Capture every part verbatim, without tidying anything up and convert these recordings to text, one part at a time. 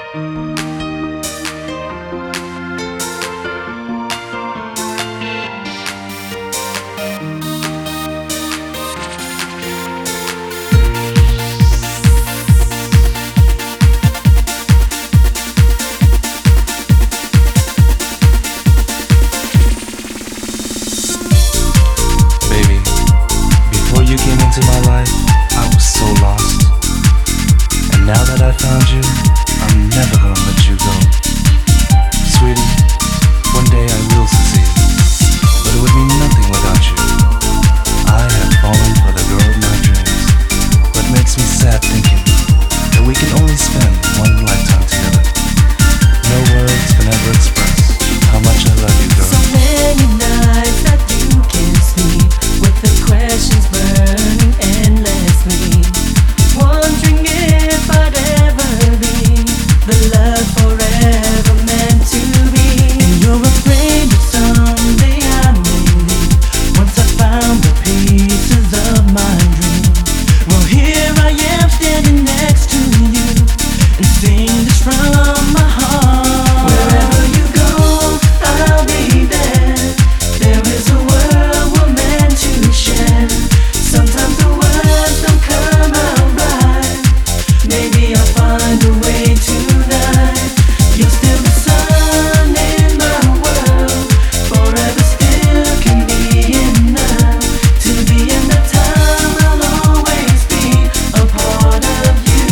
Into my life, I was so lost. And now that I found you, I'm never gonna let you go. Sweetie, one day I will succeed, but it would mean nothing without you. I have fallen for the girl of my dreams. What makes me sad thinking that we can only spend one lifetime together. No words can ever express how much I love you, girl. So many nights that you can't sleep with the questions burning endlessly, wondering if I'd ever be the love forever meant to be. And you're afraid that someday I may leave once I found the pieces of my dream. Well, here I am standing next to you and sing this from my heart. Wherever you go, I'll be there. There is a world we're meant to share. Sometimes the words don't come out right. Maybe I'll find a way tonight. You're still the sun in my world. Forever still can be enough. To the end of time, I'll always be a part of you.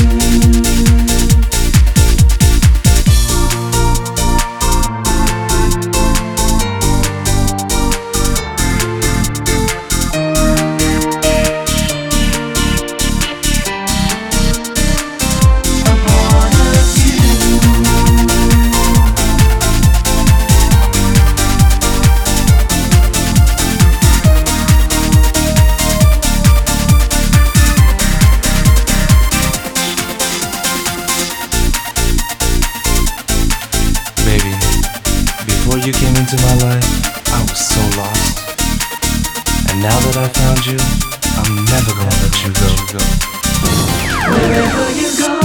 Baby, before you came into my life, I was so lost. And now that I found you, I'm never gonna let you go. Wherever you go,